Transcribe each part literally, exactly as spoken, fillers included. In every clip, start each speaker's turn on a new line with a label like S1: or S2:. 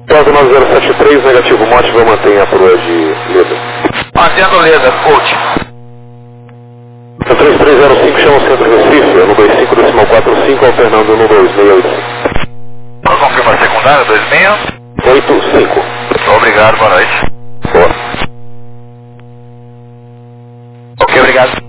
S1: Prazo nove zero sete três, negativo, motivo, mantenha a proa de Leda.
S2: Mantendo Leda, coach.
S1: três três zero cinco, chama o centro Recife, no dois cinco, decimal quatro cinco, alternando no dois seis oito cinco.
S2: Para confirmar secundária, dois seis
S1: oito cinco.
S2: Obrigado, boa noite.
S1: Boa.
S2: Ok, obrigado.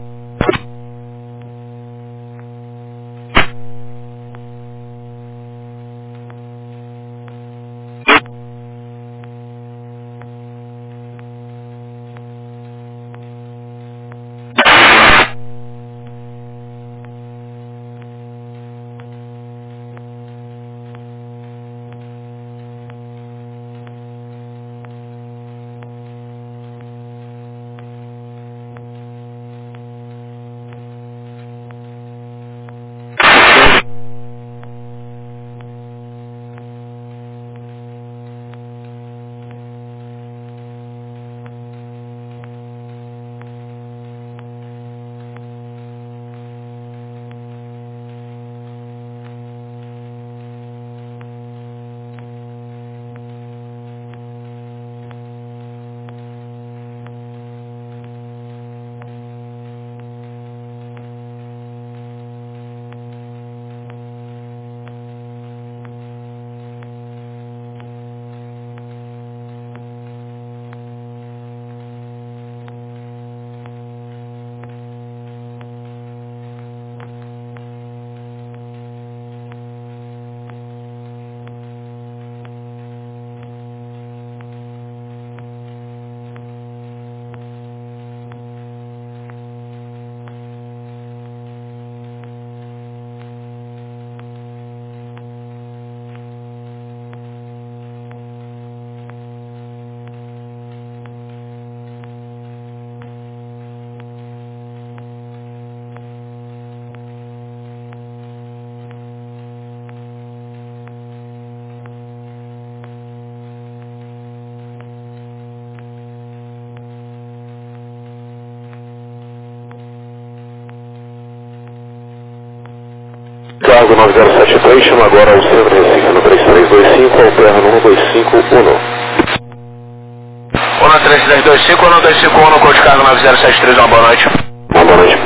S1: Cargo nove zero sete três, chama agora o centro Recife, no três três dois cinco, alterna no um dois cinco um.
S2: um três três dois cinco, um dois cinco um, código cargo nove zero sete três, uma boa noite.
S1: Uma boa noite.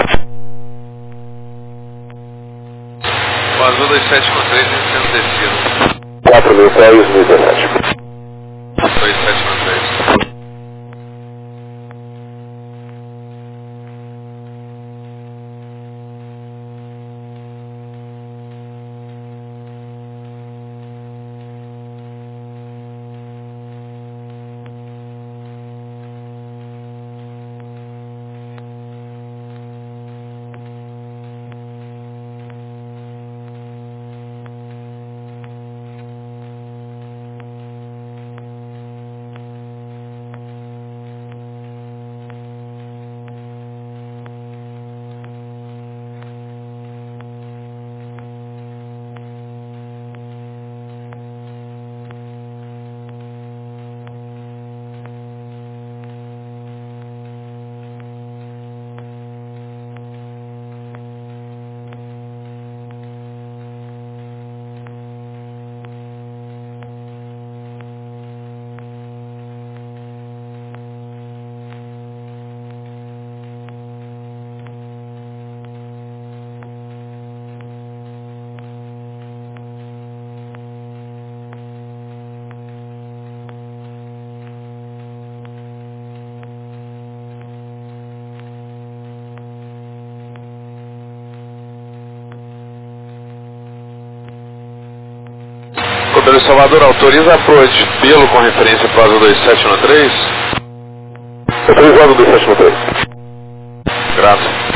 S2: O Azul dois sete um três, sendo descido.
S1: quatro mil pés, mil e dezessete.
S2: dois sete um três. Codelo Salvador, autoriza a proa de Belo com referência para o Azul dois sete um três?
S1: Autorizado dois sete um três.
S2: Graças.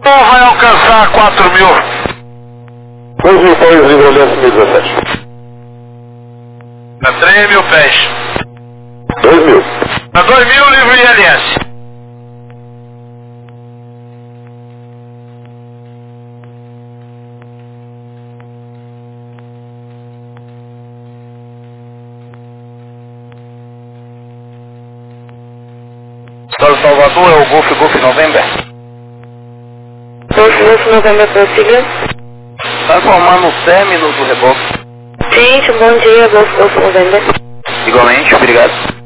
S2: Vai alcançar quatro mil.
S1: dois mil pés, livre aliança mil e dezessete.
S2: A três mil pés.
S1: dois mil.
S2: A dois mil, livre I L S.
S3: Estado Salvador é o Golf Golf November.
S4: Golf Golf November, prossiga.
S3: Está formando o término do reboque.
S4: Gente, bom dia, Golf Golf November.
S3: Igualmente, obrigado.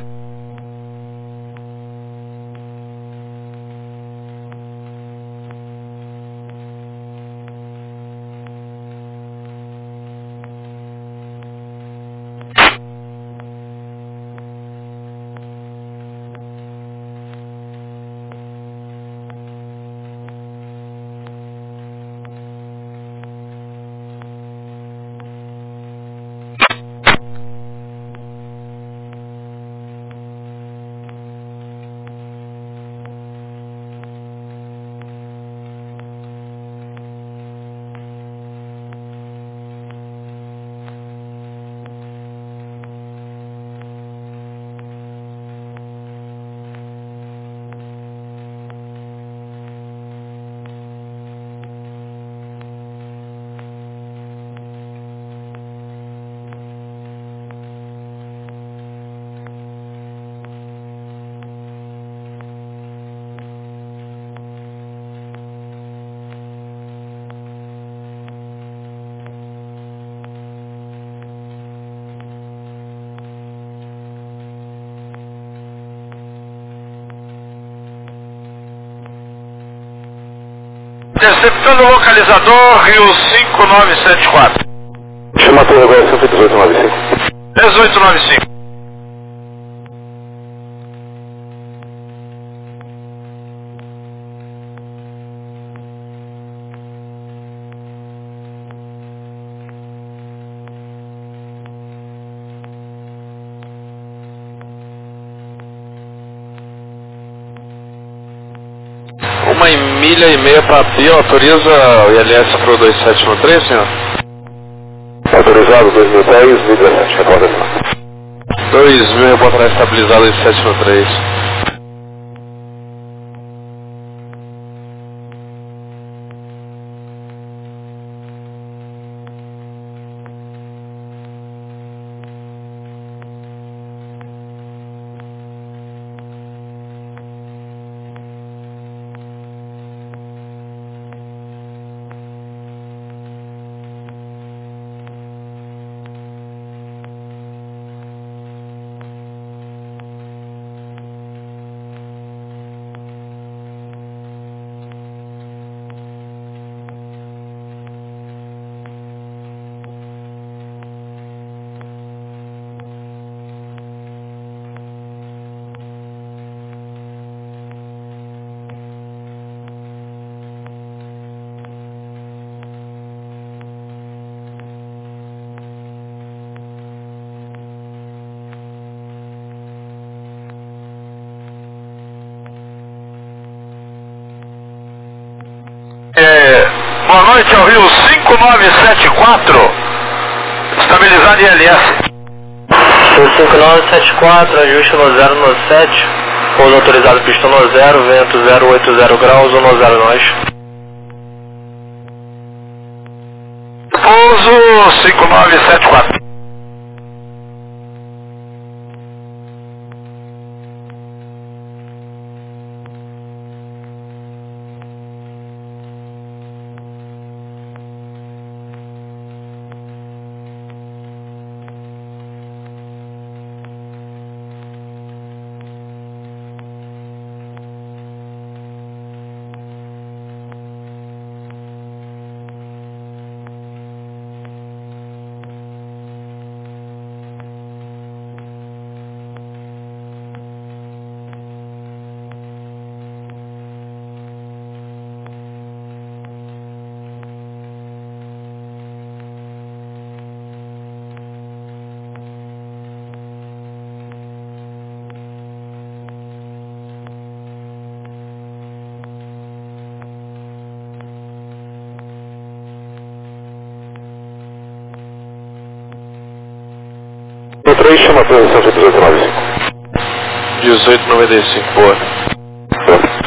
S2: Interceptando o localizador, Rio cinco nove sete quatro.
S1: Chama a torre agora cento e dezoito noventa e cinco.
S2: dezoito noventa e cinco. Uma milha e meia para B, autoriza o I L S para o dois sete um três, senhor?
S1: Autorizado dois mil pés, mil e dezessete. Recorda assim.
S2: dois mil, eu botará estabilizado dois sete um três. É, boa noite ao Rio cinco nove sete quatro, estabilizado I L S.
S3: Rio cinco nove sete quatro, ajuste no zero no sete, pouso autorizado pistão no zero, vento zero oito zero graus, um no zero nós.
S2: Pouso cinco nove sete quatro.
S1: três, chama a posição de dezoito noventa e cinco.
S2: dezoito noventa e cinco, boa.
S1: Boa.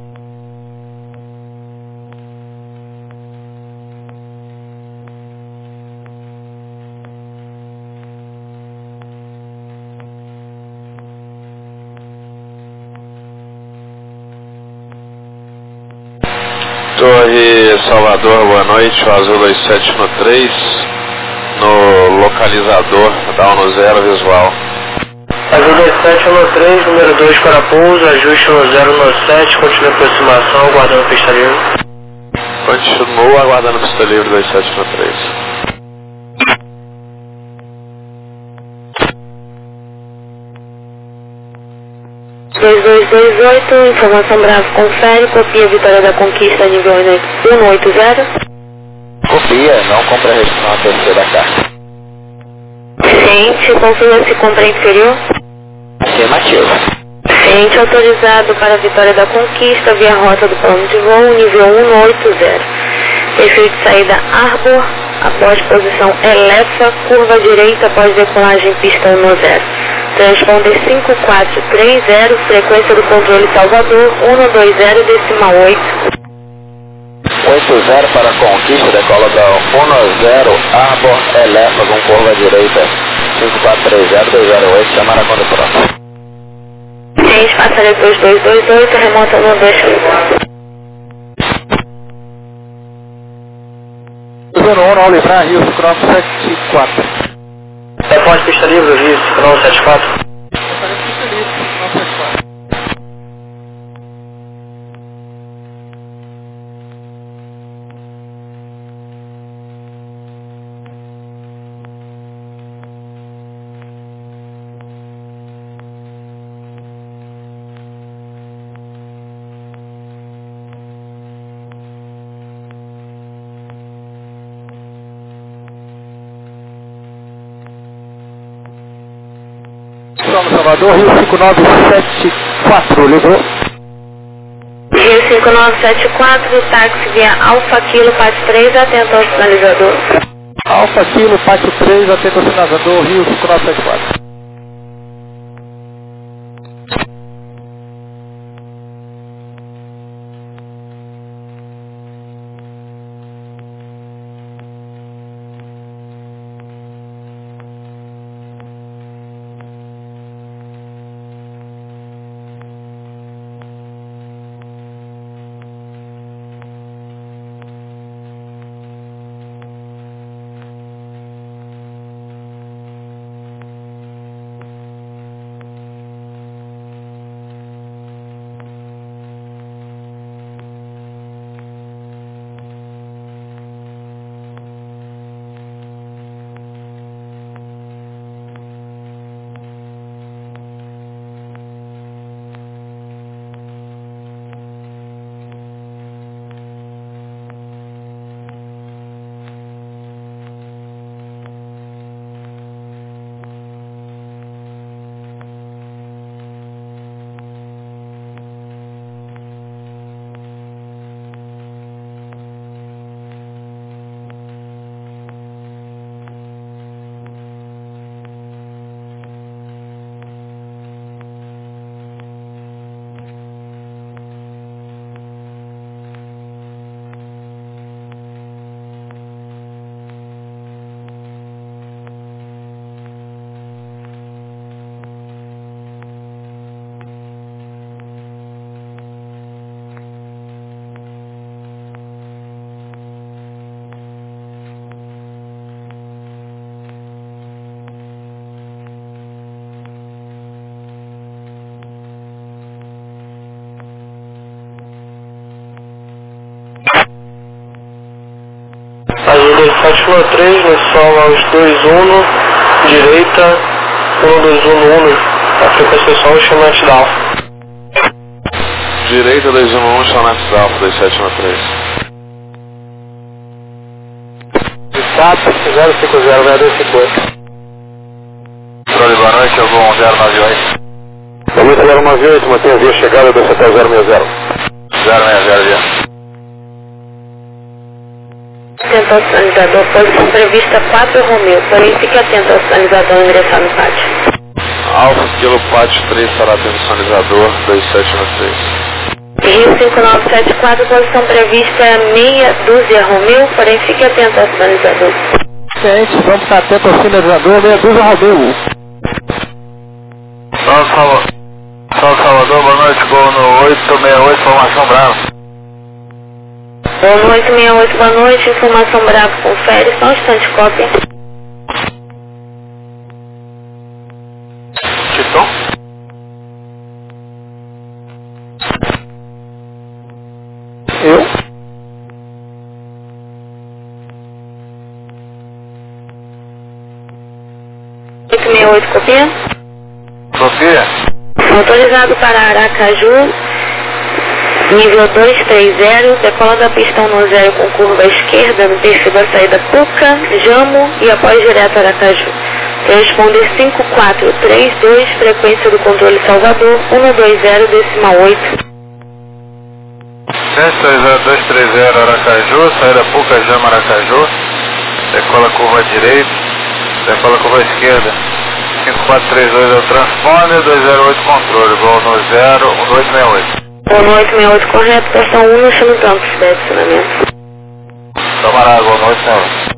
S2: Torre Salvador, boa noite, o Azul dois sete no três, no localizador, down no zero, visual.
S3: Azul dois sete no três, número dois para pouso, ajuste no zero no sete, continue a aproximação, aguardando pista livre.
S2: Continuo aguardando pista livre dois sete no três.
S4: dois dois dois oito, informação Bravo confere, copia Vitória da Conquista nível um oito zero.
S3: Copia, não compra a restrição a terceira carta.
S4: Ciente, confirma se compra inferior.
S3: Afirmativo.
S4: Ciente, autorizado para Vitória da Conquista via rota do plano de voo nível um oito zero. Perfil de saída Arbor, após posição Elefa, curva direita após decolagem pista um zero. Transponder cinco quatro três zero, frequência do controle Salvador, um dois zero, decimal oito.
S3: oito zero para Conquista, decola da um zero, Arbor, Elefa com curva direita, cinco quatro três zero, dois zero oito, chamar a quando pronto.
S4: Ciente, passaria dois dois dois oito, remonta no dois
S3: zero um, ao livrar, Rio Cross sete quatro. Responde pista livre, Rio Cross sete quatro. Pista livre, Cross sete quatro. Salvador, Rio cinco nove sete quatro, livrou.
S4: Rio cinco nove sete quatro, táxi via Alfa Kilo, Pátio três, atento ao sinalizador.
S3: Alfa Kilo, Pátio três, atento ao sinalizador, Rio cinco nove sete quatro. Azul dois sete um três, no sol aos dois um, direita, um dois um um, a frequência sol, chamate da Alfa.
S2: Direita dois um um, chamate da Alfa dois sete um três.
S3: Status zero cinco zero, zero dois cinco oito.
S2: Controle, boa noite, eu vou um zero nove oito.
S1: Boa noite, zero nove oito, mantenha a via chegada do hotel zero seis zero.
S2: zero seis zero, via.
S4: atento ao sinalizador, posição prevista quatro Romeu, porém fique atento ao sinalizador ingressar no pátio.
S3: Alfa Kilo Pátio três, estará atento ao sinalizador, dois sete nove três.
S4: Rio cinco nove sete quatro, posição prevista meia dúzia Romeu, porém fique atento ao sinalizador.
S5: Gente, vamos ficar atento ao sinalizador, meia dúzia Romeu.
S2: Salve, Salve Salvador, boa noite, gol no oito seis oito, formação Bravo.
S4: Gol no oito seis oito, boa noite, informação Bravo, confere, só um instante, cópia.
S2: Titão?
S5: Eu?
S4: oito seis oito, copia.
S2: Sofia?
S4: Autorizado para Aracaju, nível dois três zero, decola da pista um zero com curva à esquerda no perfil da saída Puca, Jamo e após direto Aracaju. Responder cinco quatro três dois, frequência do controle Salvador, um dois zero, decimal oito.
S2: sete dois zero dois três zero Aracaju, saída Puca, Jamo, Aracaju, decola curva à direita, decola curva à esquerda, cinco quatro três dois é o transponder, dois zero oito controle, gol no zero um dois seis oito.
S4: Gol no oito seis oito, correto, estação um no chão campo, direcionamento.
S2: Camarada, gol no oito seis oito.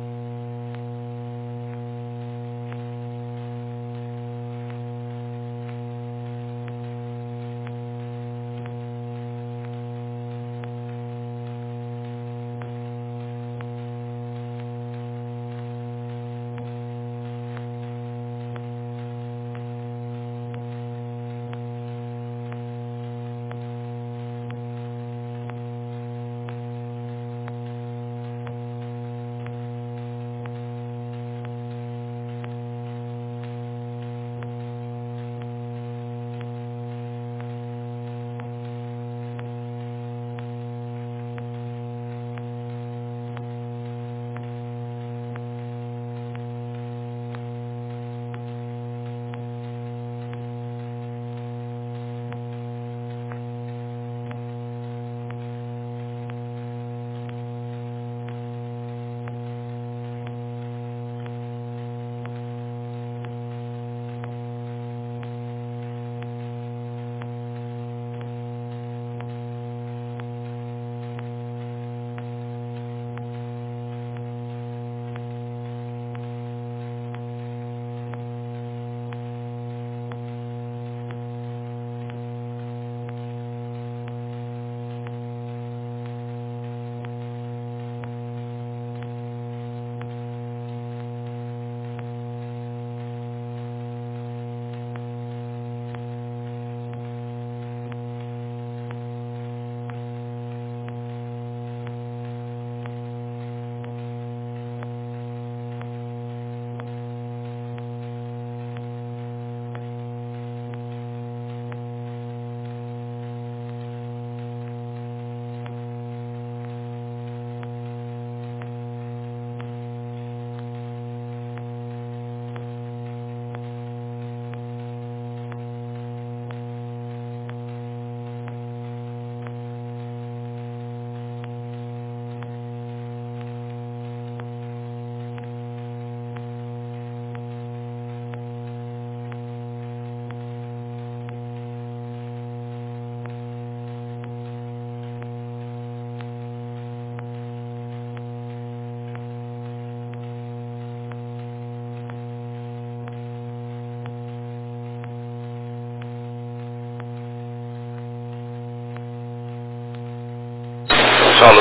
S3: Solo.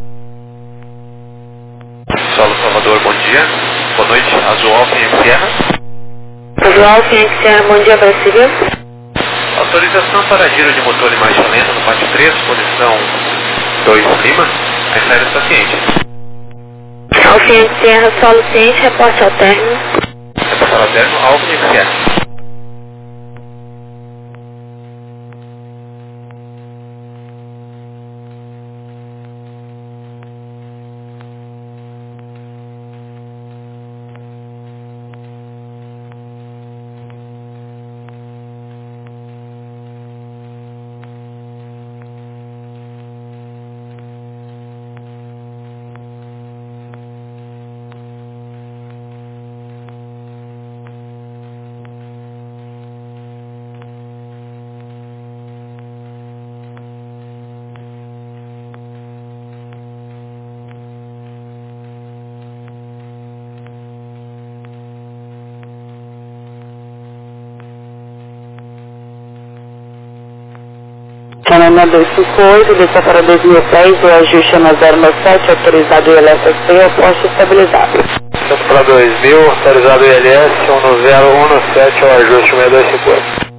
S3: Solo Salvador, bom dia. Boa noite, Azul Alfa em Sierra.
S4: Azul Alfa em Sierra, bom dia, Brasília.
S3: Autorização para giro de motor em marcha lenta no pátio três, posição dois Lima. A saída está ciente.
S4: Alfa em Sierra, solo ciente, reporte ao término.
S3: Reporte ao término, Alfa em Sierra.
S4: Panamá duzentos e cinquenta e oito, desça para dois mil pés, o ajuste na zero nove sete, autorizado I L S C, aposta estabilizado.
S2: Desça para dois mil, autorizado I L S, um zero um sete, o ajuste seis dois cinco oito.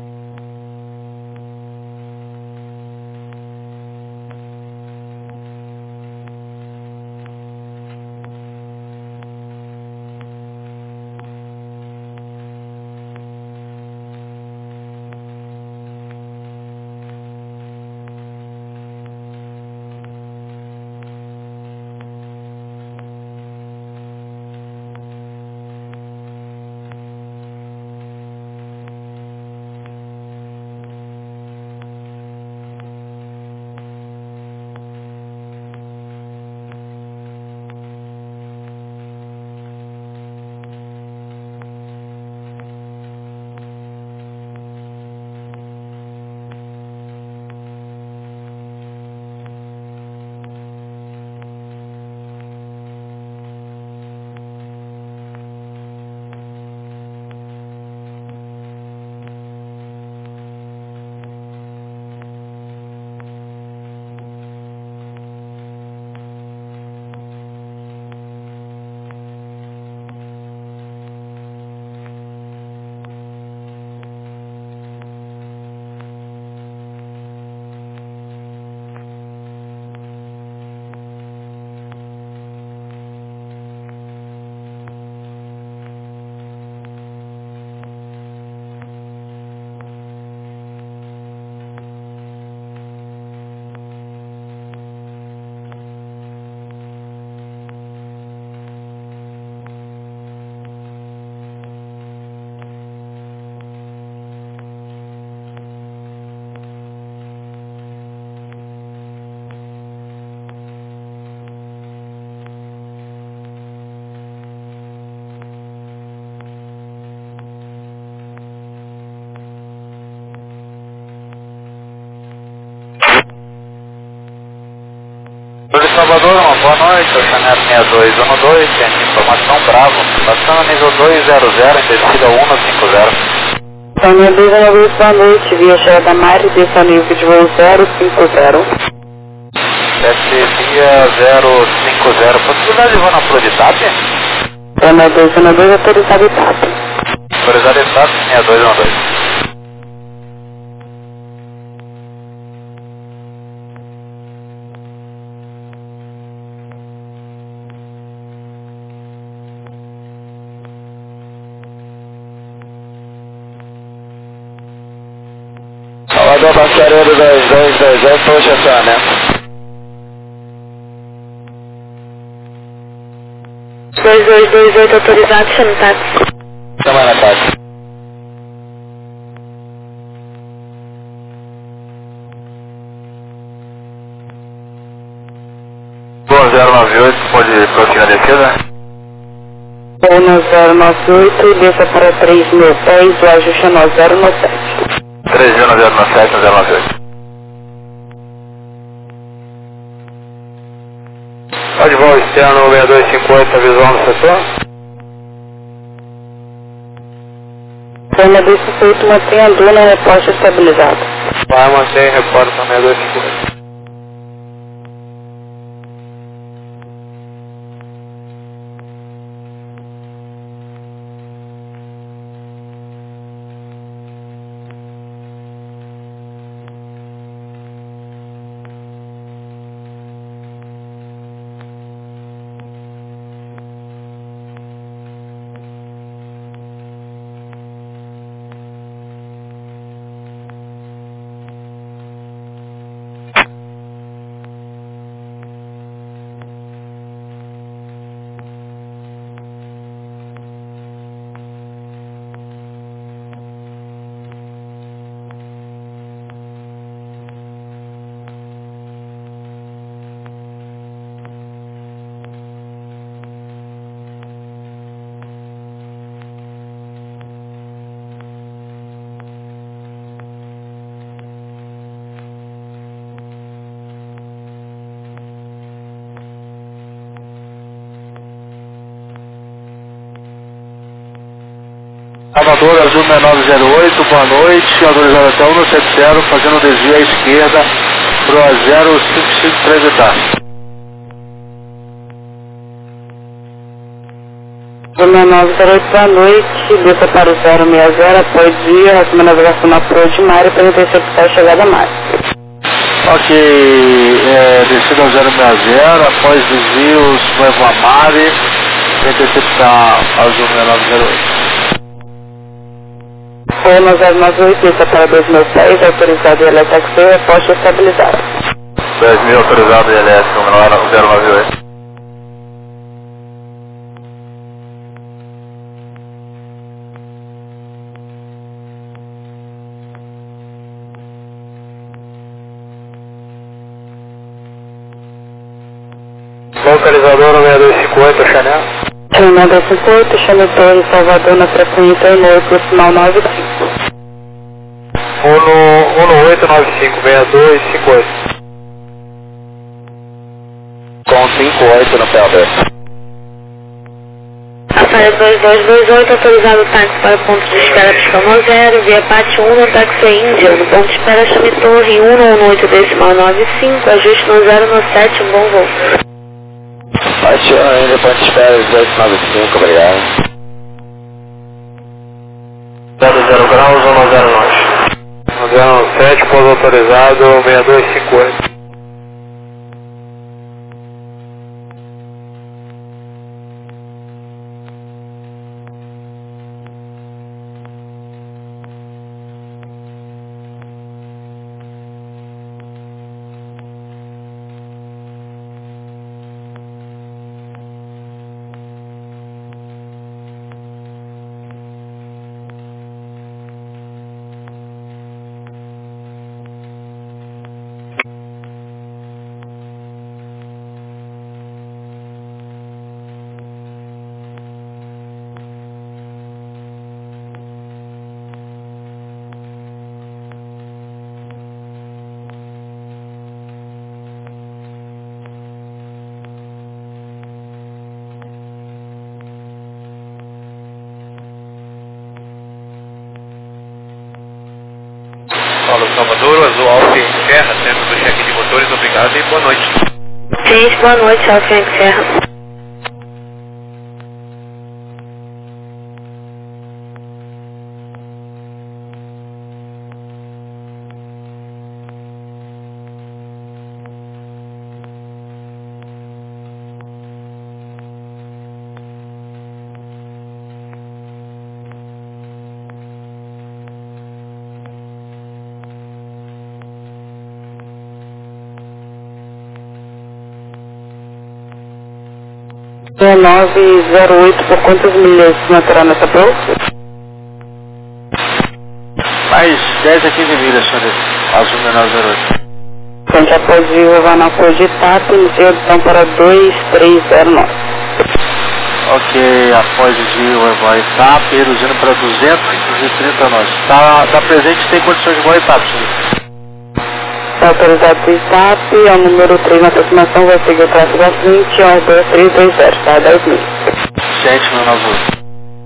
S2: De Salvador, uma boa noite, Oceaneiro seis dois um dois, tem informação Bravo, passando nível dois zero zero, em descida um um cinco zero.
S4: Oceaneiro dois um dois, boa noite, via Cheia da Mare, desça nível de voo zero cinco zero.
S2: sete via zero cinco zero, possibilidade de voo na Flor de TAP?
S4: Oceaneiro dois um dois, autorizado TAP.
S2: Autorizado TAP, seis dois um dois.
S3: Salvador Passareiro dois dois dois dois, puxa Sônia.
S4: dois dois dois oito, autorizado, chama táxi.
S3: Chama na táxi.
S2: um zero nove oito, pode prosseguir a descida?
S4: um zero nove oito, desça para três mil pés, o ajuste na zero nove sete.
S2: três zero zero sete zero nove oito. Pode voo externo seis dois cinco oito, visual no setor?
S4: seis dois cinco oito, mantenha a duna, reposta estabilizado.
S2: Vai manter reporta seis dois cinco oito. motor, Azul seis nove zero oito, boa noite, autorizado até um setenta, fazendo desvio à esquerda para o zero cinco cinco três Itália.
S4: seis nove zero oito, boa noite, desça para o zero seis zero, após dia, recebe navegação na proa de Mário para interceptar a chegada a Mário.
S2: Ok, é, descida ao zero seis zero, após desvios, vai voar Mário, para interceptar Azul seis nove zero oito.
S4: Roma zero nove oito, desça para dois mil e seis, autorizado e eletrexê, poste estabilizado.
S1: dois mil autorizado e elétrico, zero nove oito. Localizador seis dois cinco oito, Chanel.
S4: Chanel dois cinco oito, Chanel Torre, Salvador, na frequência um oito, sinal nove cinco.
S1: um oito nove cinco, seis dois cinco oito.
S3: Com cinco oito no P L D.
S4: Rafael dois dois dois oito, autorizado táxi para ponto de espera Piscama zero, via Pátio um no táxi Índia, no ponto de espera Chame Torre um um oito decimal nove cinco, ajuste no zero no sete, um bom voo.
S3: Pátio ainda ponto de espera dezoito nove cinco, obrigado.
S1: zero zero graus, um zero nove. zero sete, pouso autorizado, seis dois cinco oito.
S2: Paulo Salvador, Azul Alfa em Serra, centro do check de motores, obrigado e boa noite.
S4: Gente, boa noite, Alfa em Serra. seis nove zero oito, por quantas milhas entrará nessa prova?
S2: Mais dez a quinze milhas, senhores. Azul seis nove zero oito.
S4: Frente após o Vanaco de Tato, inicia a edição para dois três zero nove.
S2: Ok, após desvio, vai etapa, reduzindo para duzentos e trinta nós. Está tá presente, tem condições de voar etapa, senhor.
S4: Está autorizado o S A P, é o número três na aproximação, vai seguir o tráfego à frente, é o dois três dois zero, está a dez mil.
S2: sete seis nove oito.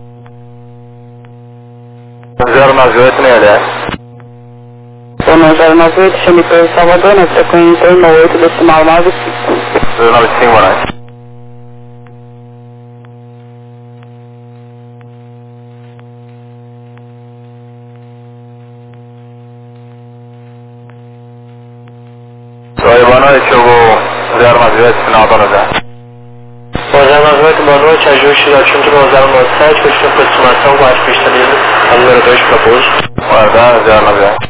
S1: zero nove oito, nem elétrico.
S4: Roma zero nove oito, Chame Torre Salvador, na frequência um oito decimal nove cinco.
S1: zero nove cinco, boa noite. Oi, boa noite, eu vou zero nove oito, final da zero. zero nove oito, boa noite, ajuste da altimetria zero nove sete, pista de aproximação, guarde pista livre, a número dois para pouso. Guardar, zero nove oito.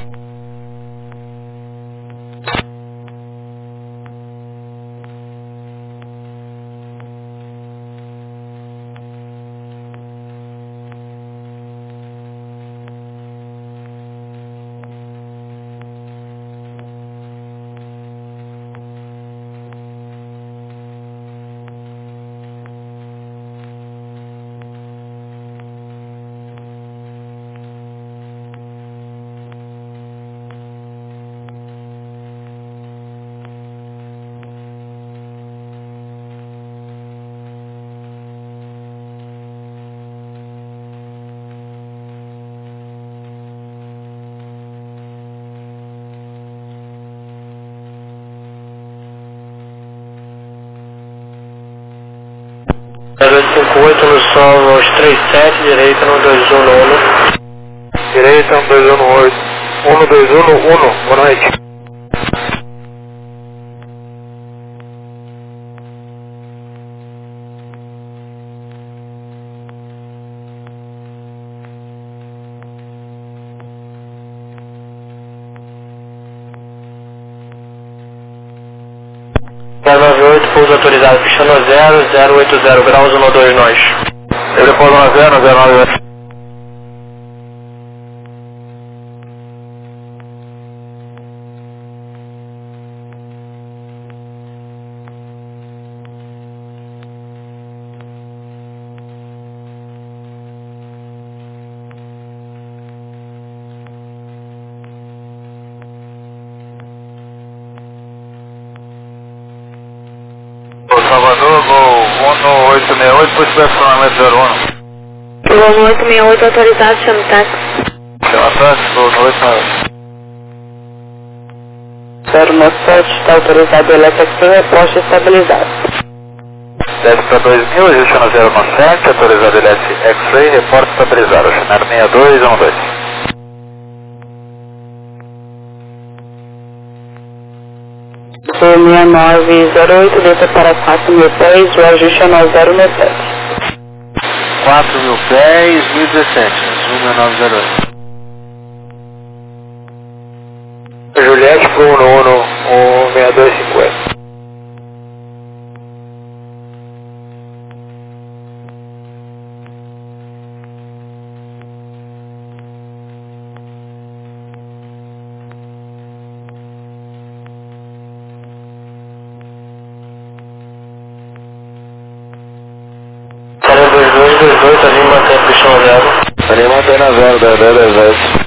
S1: zero oito cinco oito no solo aos três sete, direita no dois um no um.
S2: Direita no dois um no oito. um no dois um no um. Boa noite.
S1: zero nove oito, pouso autorizado, pista no zero, zero oito zero graus, um dois nós.
S2: Ele pouso no zero, zero nove oito. Salvador, gol um no oito seis oito, por estacionamento zero um.
S4: Gol no oito seis oito autorizado, chama o táxi.
S2: Chama táxi, gol no oito seis oito.
S4: zero nove sete, está autorizado, Electric reposta estabilizado.
S2: Desce para dois mil, ajuste no zero nove sete, autorizado L S X-Ray, reporte estabilizado, cenário seis dois um dois.
S4: seis nove zero oito, desça para quatro mil pés, o ajuste é no zero nove sete.
S5: quatro mil pés, mil e dezessete, um nove zero oito.
S2: Juliette para um no um, um seis dois cinco zero.
S1: dois dois dois dois, ali mantém a pista no zero.
S2: Ali mantém na zero, dez dez dez dez.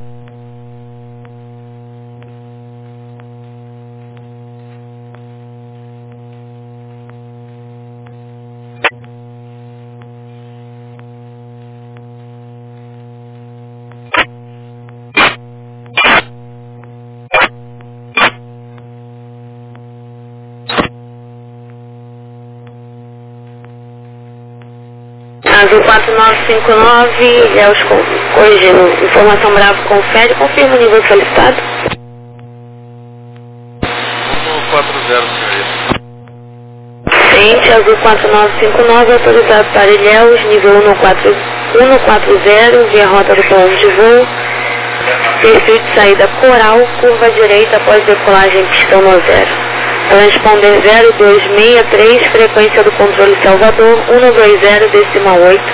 S4: Azul quatro nove cinco nove, Ilhéus corrigindo, informação Bravo confere, confirma o nível solicitado.
S2: um quatro zero, senhorita.
S4: Frente, Azul quatro nove cinco nove, autorizado para Ilhéus, nível um no quatro zero, via rota do plano de voo, perfil de saída Coral, curva direita após decolagem pistão no zero. Transponder zero dois seis três, frequência do controle Salvador, um dois zero, decimal oito.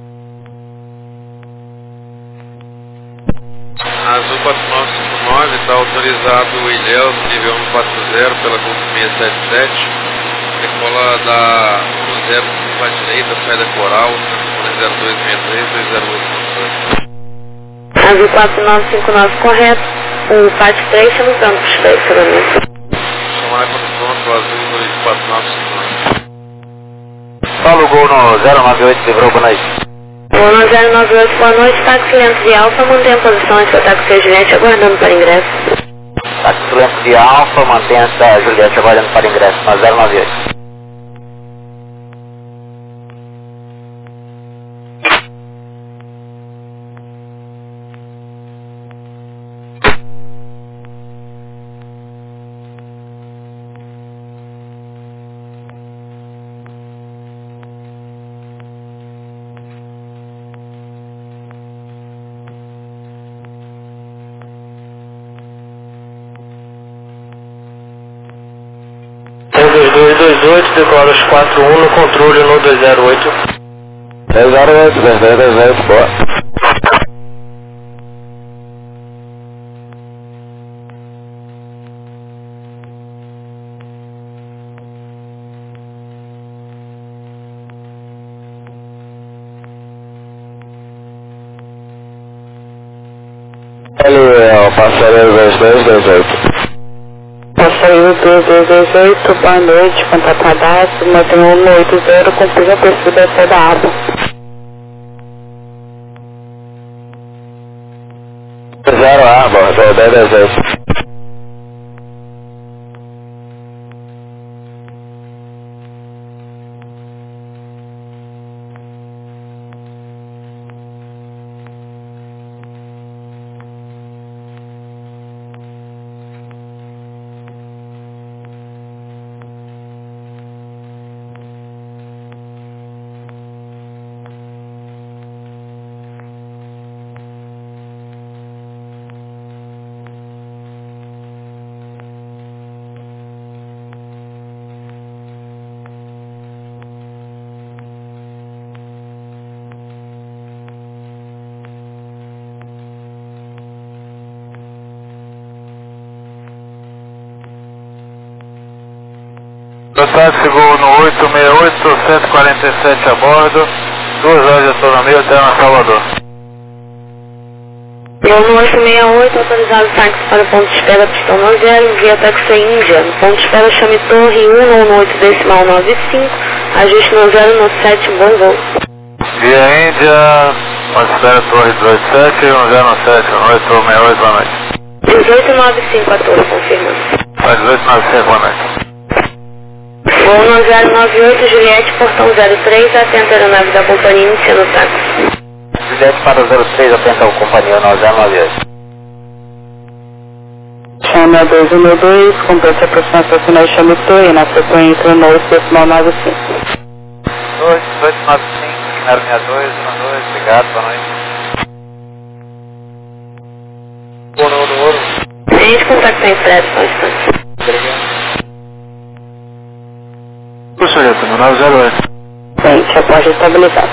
S6: Azul quatro nove cinco nove, está autorizado o Ilhéus, nível um quatro zero, pela Golf seis sete sete. Decola da um zero para a direita, saída Coral, transponder zero dois seis três, dois zero oito.
S4: Azul quatro nove cinco nove, correto. O P A T três, chama o campo de estacionamento.
S6: Chamar quando pronto, Azul dois quatro nove cinco nove.
S2: Fala o gol no zero nove oito, livrou, boa noite.
S4: Gol no zero nove oito, boa noite, táxi lento de Alfa, mantém a posição antes do táxi Juliette, aguardando para ingresso.
S2: Táxi lento de Alfa, mantenha-se a Juliette aguardando para ingresso, na zero nove oito.
S1: dois dois dois oito, decola os quatro um no controle no dois zero oito.
S2: dez zero oito, dez dez dez oito, boa. Ele é o passageiro dez dez dez oito.
S4: Passageiro dois dois dois oito, boa noite, contato cadastro, mantém um oito zero, confirma o perfil da saída da aba.
S2: Zero aba, dez dez dez oito. Táxi Gol no oito seis oito, cento e quarenta e sete a bordo, duas horas de autonomia até na Salvador.
S4: Gol no oito seis oito, autorizado táxi para o ponto de espera pistão zero, via táxi Índia. No ponto de espera chame Torre um nove oito decimal nove cinco, ajuste no zero nove sete, bom voo.
S2: Via Índia, ponto de espera Torre dezoito sete, um zero sete, oito seis oito, boa noite.
S4: dezoito nove cinco a Torre, confirmando.
S2: Tá, dezoito nove cinco, boa noite.
S4: Gol no zero nove oito, Juliette, portão zero três, atenta a aeronave da companhia iniciando o táxi.
S3: Juliette para o zero três, atenta ao companhia no zero nove oito.
S7: Chame a dois um dois, complete a aproximação final chame Torre, na sequência no oito decimal nove cinco.
S2: dois, dezoito nove cinco, zero seis dois, um dois, obrigado, boa noite.
S1: Boa noite, ouro.
S4: A gente contacta em frete, só um instante.
S1: Obrigado.
S2: O senhorita, no nove zero oito.
S7: Bem, reporte estabilizado.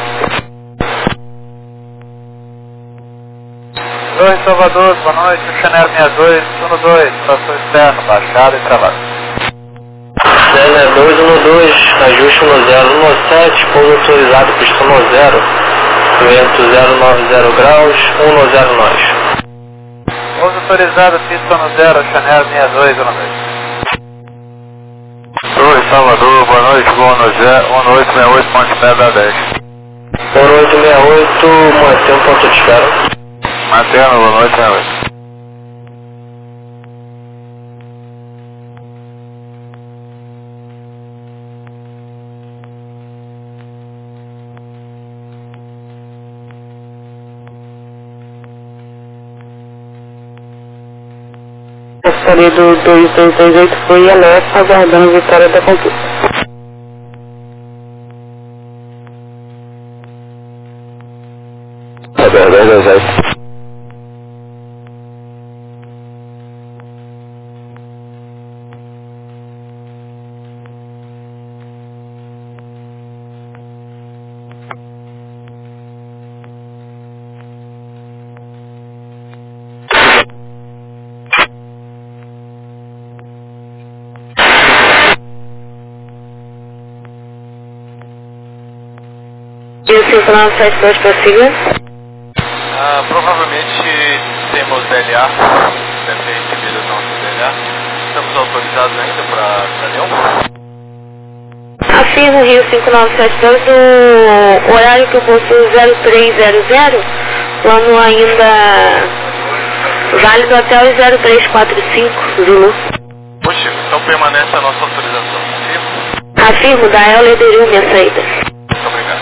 S2: dois Salvador, boa noite, Chanel sessenta e dois, um dois, estação externa, baixada e travada.
S1: Chanel dois um dois, ajuste no zero um sete, pouso autorizado, pistão no zero, vento zero nove zero graus, um zero nós.
S2: Pouso autorizado, pista no zero, Chanel sessenta e dois, um dois. dois Salvador, boa noite, voo no zero um oito seis oito, ponto de espera da dez.
S1: um oito seis oito, mantém ponto de espera.
S2: Mantendo, boa noite, sessenta e oito.
S7: A história do dois dois dois oito foi alerta, aguardando a vitória da conquista.
S3: É dois dois dois oito.
S4: E o cinco nove sete dois prossiga?
S2: Ah, provavelmente temos D L A, deve ter recebido o nosso D L A. Estamos autorizados ainda para Leão?
S4: Afirmo Rio cinco nove sete dois, o horário que eu possuo zero três zero zero, plano ainda válido até o zero três quatro cinco, Zulu.
S2: Poxa, então permanece a nossa autorização, confirma?
S4: Afirmo, da El Lederil, minha saída.
S2: Muito obrigado.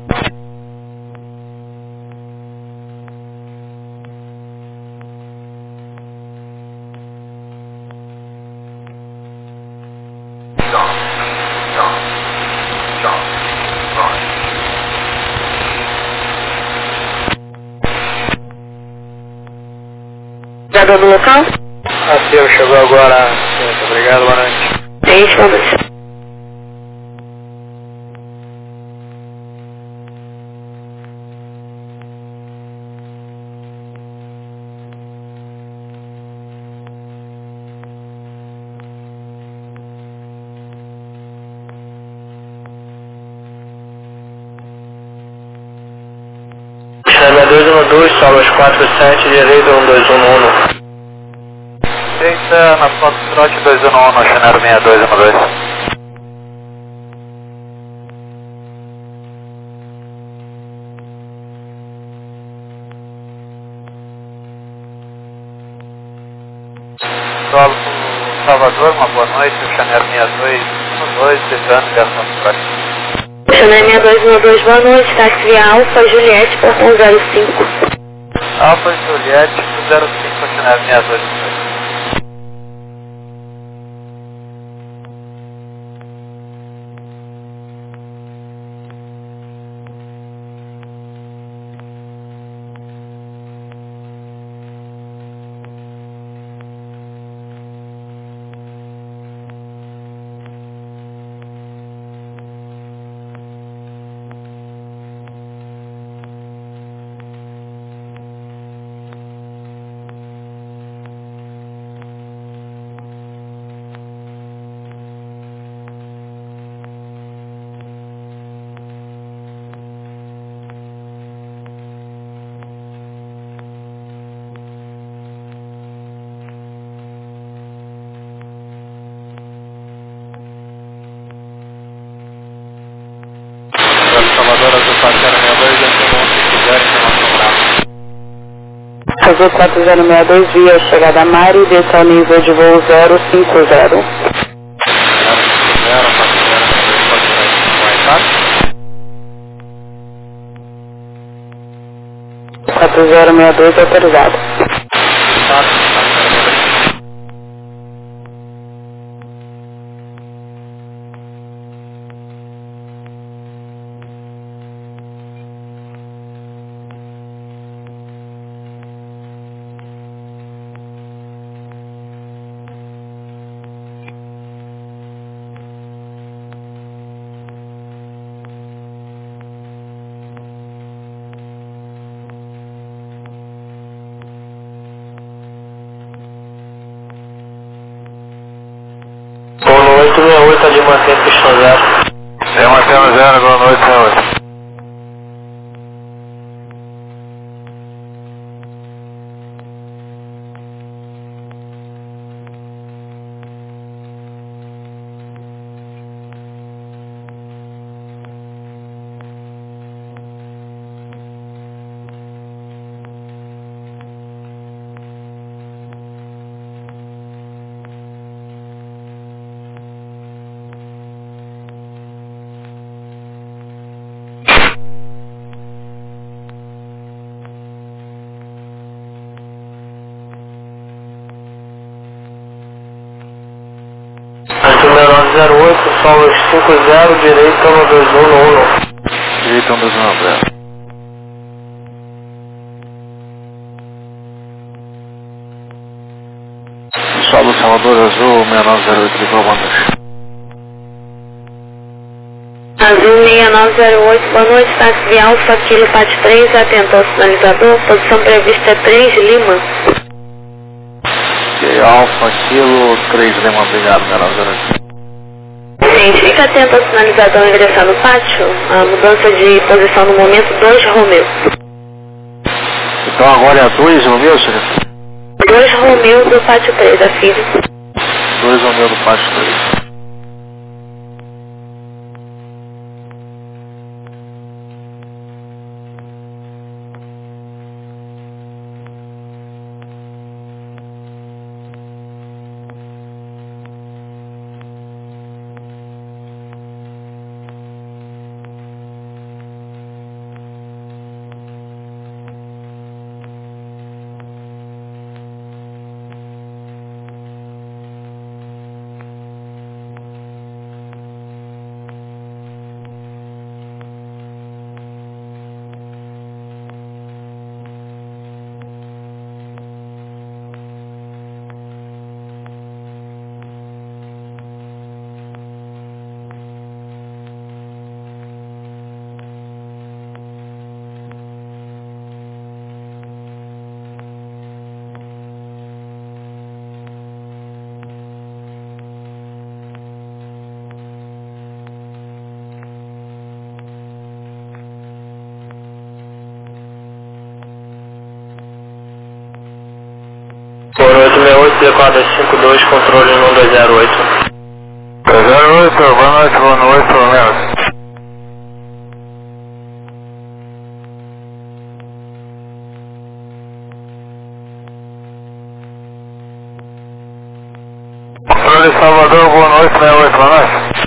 S4: Operador do local?
S1: Assim, chegou agora. Muito obrigado, boa noite.
S4: Gente, vamos.
S1: Chanel dois um dois, solas quatro sete, direita um dois um um.
S2: Direita na foto trote dois um um, no Chanel sessenta e dois, um dois. Solo pro Salvador, uma boa noite, Chanel sessenta e dois, um dois, desejando ligação do trote.
S4: Chanel sessenta e dois um dois, boa noite, táxi via Alfa, Juliette, portão zero cinco.
S2: Alfa Juliette, zero cinco, Chanel sessenta e dois, um dois.
S7: Azul quatro zero seis dois, via chegada Mari, desça ao nível de voo zero cinco zero. quatro zero seis dois autorizado.
S1: oito seis oito, ali mantendo pistão zero.
S2: É mantendo zero, boa noite, seis oito.
S1: zero oito, solo cinco zero, direito no dois um um.
S2: Direito no dois um um, zero. Solo Salvador Azul seis nove zero oito, ligou, boa noite.
S4: Azul seis nove zero oito, boa noite, táxi Alfa, Kilo Pat três, atento ao sinalizador, posição prevista é três Lima.
S2: Ok, Alfa, Kilo três Lima, obrigado, seis nove zero oito.
S4: Gente, fica atento ao sinalizador ingressar no pátio, a mudança de posição no momento dois Romeu.
S2: Então agora é a dois Romeu, senhor?
S4: dois Romeu do pátio três, a filha.
S2: dois Romeu do pátio três.
S1: Por oito seis oito, D quatro cinco dois, controle no dois zero oito.
S2: dois zero oito, boa noite, boa noite, Romeu. Controle Salvador, boa noite, seis oito, boa noite.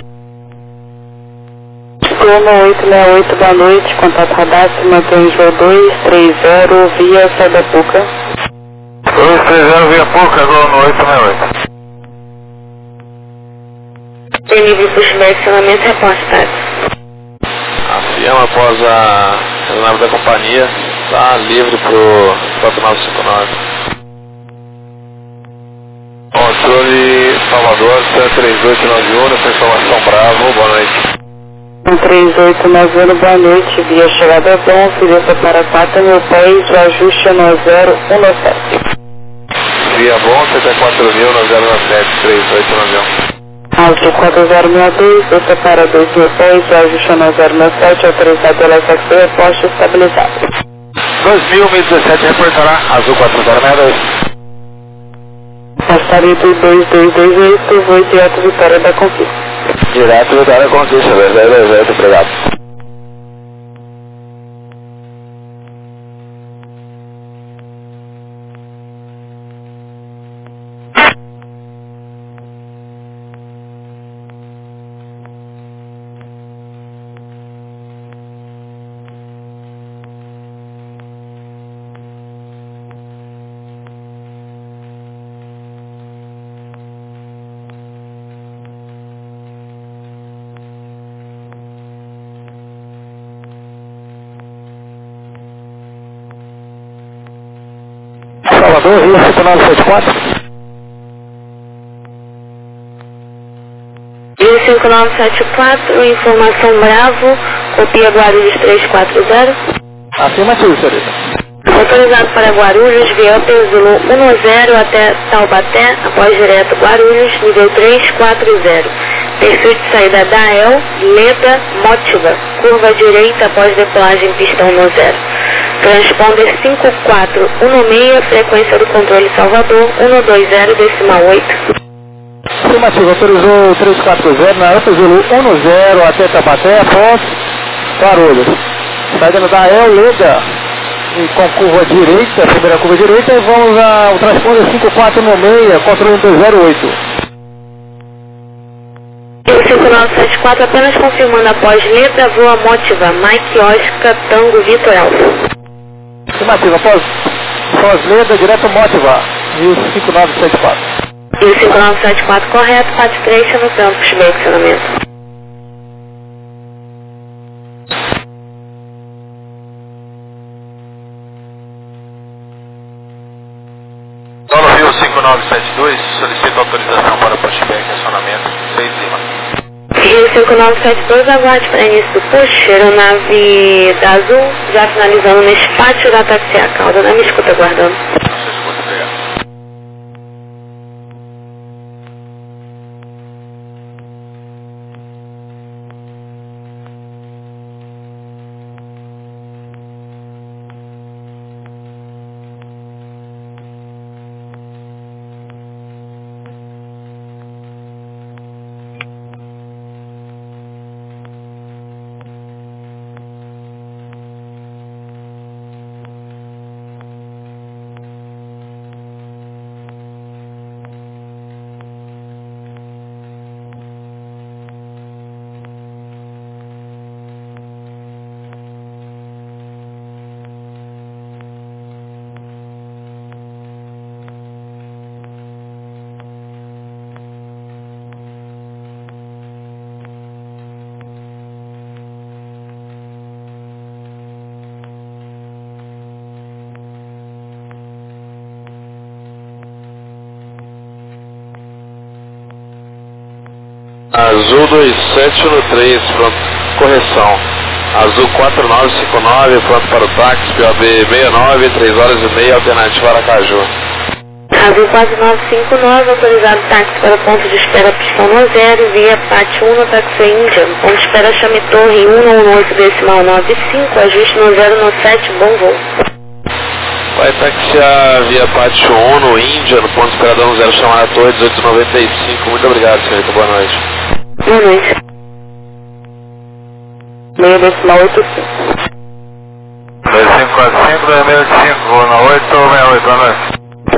S7: Turma oito seis oito, boa noite, contato radar, mantém João dois três zero, via Saída Puca.
S2: dois três zero, via Puca, boa noite, seis oito.
S4: Tem nível de direcionamento, reporte, táxi.
S6: A Fiamma, após a aeronave da companhia, está livre para o quatro nove cinco nove. Controle Salvador, três oito nove um, essa informação Bravo, boa noite.
S7: três oito nove um, boa noite, via chegada bom, ofereça para quatro mil pés, o ajuste é no zero um sete.
S6: Via bom, C T quatro mil, no zero nove sete, três oito nove um.
S7: Alto quatro zero seis dois, desça para dois mil pés, o ajuste é no zero nove sete, autorizado pela S X P, posto estabilizado.
S2: dois mil e dezessete, reportará, Azul quatro zero seis dois.
S7: Passaria do dois dois dois oito, voo direto Vitória da Conquista.
S3: Direto Vitória da Conquista, dois dois dois oito, obrigado. Salvador, Rio cinco nove sete quatro.
S4: Rio cinco nove sete quatro, informação Bravo, copia Guarulhos três quatro zero.
S3: Afirmativo, senhorita.
S4: Autorizado para Guarulhos, via Zulu um zero até Taubaté, após direto Guarulhos, nível três quatro zero. Perfil de saída Dael, Leda, Mótiva, curva direita após decolagem pistão no zero. Transponder cinco quatro um seis, frequência do controle Salvador, um dois zero, decimal oito.
S3: Afirmativo, autorizou três quatro zero na Alfa Zulu um zero até Taubaté, após Guarulhos. Saída no Dael, Leda, e com curva direita, primeira curva direita, e vamos ao transponder cinco quatro um seis, controle um dois zero oito.
S4: cinco nove sete quatro, apenas confirmando após letra, voa Mótiva, Mike Oscar, Tango, Vitor Alfa.
S3: Afirmativa, após, após letra, direto Mótiva, Rio cinco nove sete quatro.
S4: Rio cinco nove sete quatro, correto, Pat três no campo, estacionamento.
S2: Solo Rio cinco nove sete dois, solicita autorização para pushback e acionamento seis Lima.
S4: Rio cinco nove sete dois, aguarde para início do push, aeronave da Azul, já finalizando nesse pátio da taxi a cauda, né? Me escuta aguardando.
S2: Você escuta, obrigado. Azul dois sete um três, pronto, correção. Azul quatro nove cinco nove, pronto para o táxi, P O B sessenta e nove, três horas e meia, alternativa Aracaju.
S4: Azul quatro nove cinco nove, autorizado táxi para ponto de espera pistão no zero, via Pat um no táxi Índia, ponto de espera Chame Torre um um oito decimal nove cinco, ajuste no zero no sete, bom voo.
S2: Vai taxiar via Pátio um no Índia, no ponto esperador no zero, chamada Torre dezoito noventa e cinco. Muito obrigado, senhorita. Boa noite.
S4: Boa noite. Meio decimal oito cinco.
S2: dois cinco quatro cinco, dois seis oito cinco, vou na oito ou sessenta e oito, boa noite.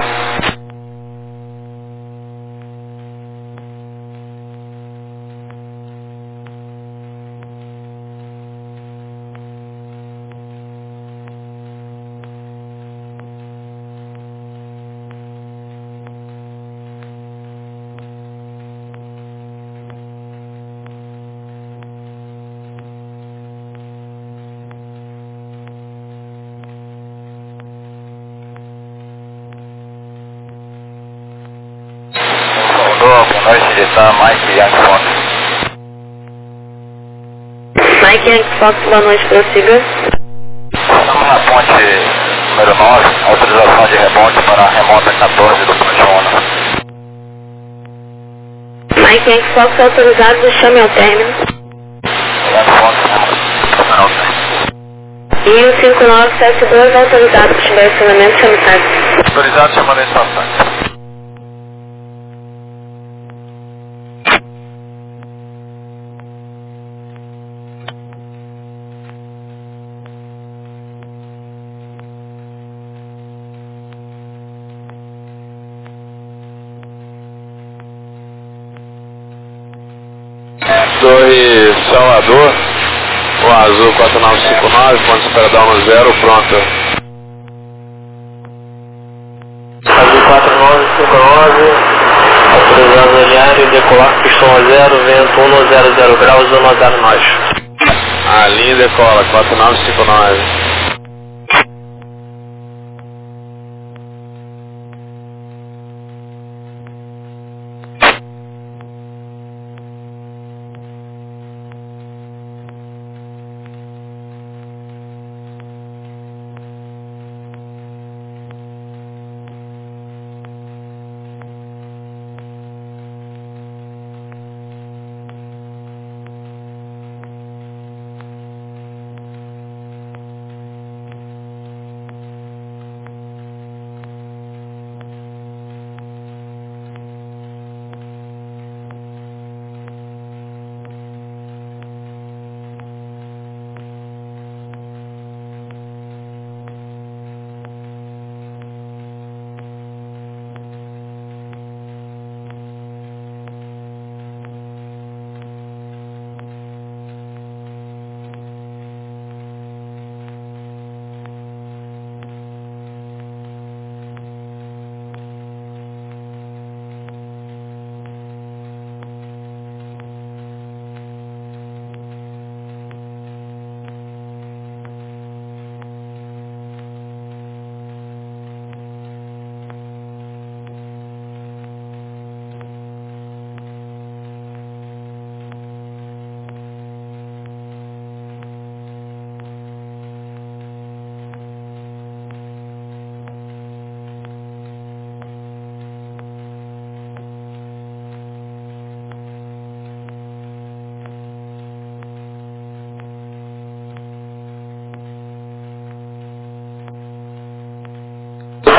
S2: Boa noite, digitar Mike Yankee Fox.
S4: Mike Yankee Fox, boa noite, prossiga.
S2: Estamos na ponte número nove, autorização de rebote para a remota quatorze do ponte ONU.
S4: Mike Yankee Fox, autorizado, chame ao término.
S2: Yankee Fox, chame ao término.
S4: Rio cinco nove sete dois, autorizado, se tiver acionamento, chame táxi.
S2: Autorizado, chamando em sua táxi. Torre Salvador, o Azul quatro nove cinco nove, ponto esperador no zero, pronto.
S1: Azul quatro nove cinco nove, autorizado alinhar e decolar pistão a zero, vento um zero zero graus, um zero nós.
S2: A linha decola, quatro nove cinco nove.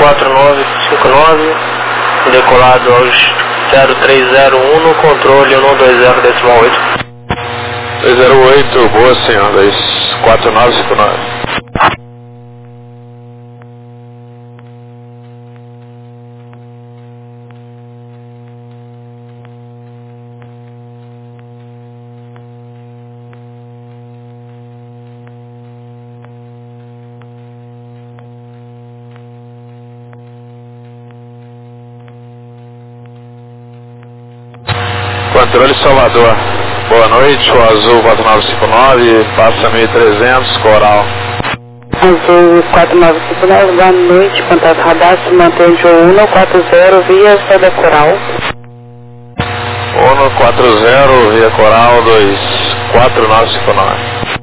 S1: quatro nove cinco nove, decolado aos zero três zero um no controle um dois zero decimal oito.
S2: dois zero oito, boa senhora, dois quatro nove cinco nove. Controle Salvador, boa noite, o Azul quatro nove cinco nove, passa mil e trezentos, Coral.
S7: Azul quatro nove cinco nove, boa noite, contato radar, se mantém de um quatro zero via saída Coral.
S2: um quatro zero via Coral, dois quatro nove cinco nove.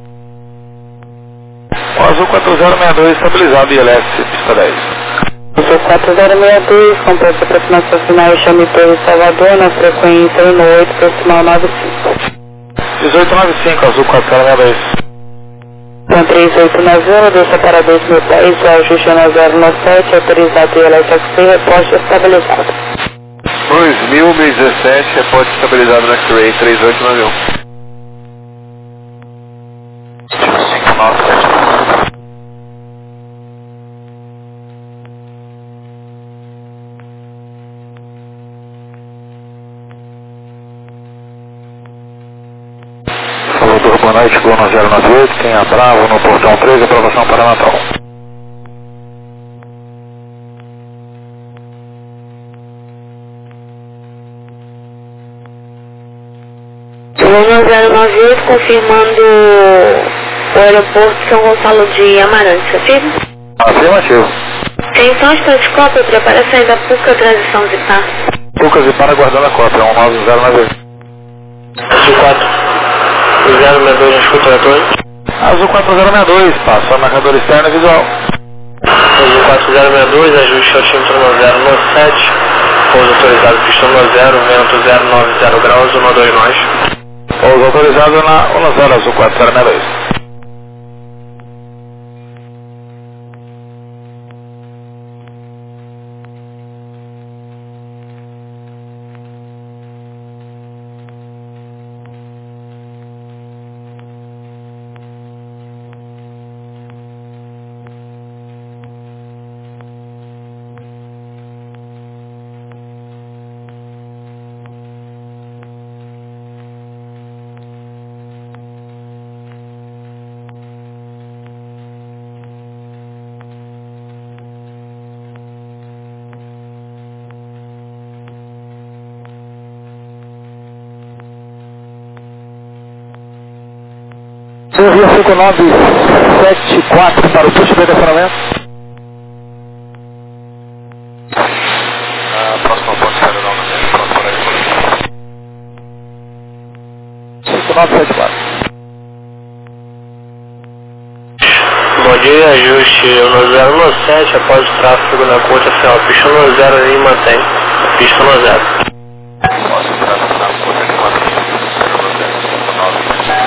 S2: O Azul quatro zero seis dois, estabilizado I L S, pista dez.
S7: Azul quatro zero seis dois, completa a aproximação final, chame Torre Salvador, na frequência um oito, proximal nove cinco.
S2: dezoito nove cinco, Azul quatro zero seis dois.
S7: Então três oito nove zero, deixa para dois mil e dez, o ajuste é zero nove sete, autorizado I L S X P, reposte estabilizado.
S2: dois mil e dezessete, reposte estabilizado na X-Ray três oito nove um. cinco nove sete. Salvador, boa noite, Gol no zero nove oito, tem a Bravo no portão três, aprovação para Natal.
S4: Gol zero nove oito, confirmando o aeroporto São Gonçalo de Amarante, afirma?
S2: Afirmativo.
S4: Atenção, Estaticópio, prepara a saída Puca, transição Zipar.
S2: Puca Zipar aguardando a cópia, um nove zero nove oito.
S1: Azul quatro zero seis dois, escuta o retorno.
S2: Azul quatro zero seis dois, passa a marcador externo visual.
S1: Azul quatro zero seis dois, ajuste altímetro um zero nove sete, pouso autorizado pista um zero, vento zero nove zero graus, um dois nós.
S2: Pouso autorizado na um zero, Azul quatro zero seis dois.
S3: Via cinco nove sete quatro para o push de estacionamento.
S2: A próxima ponte sai não, né? Pronto para aí.
S3: cinco nove sete quatro.
S1: Bom dia, ajuste um zero nove sete, após o tráfego na curta final, pista um zero e mantém, pista um zero.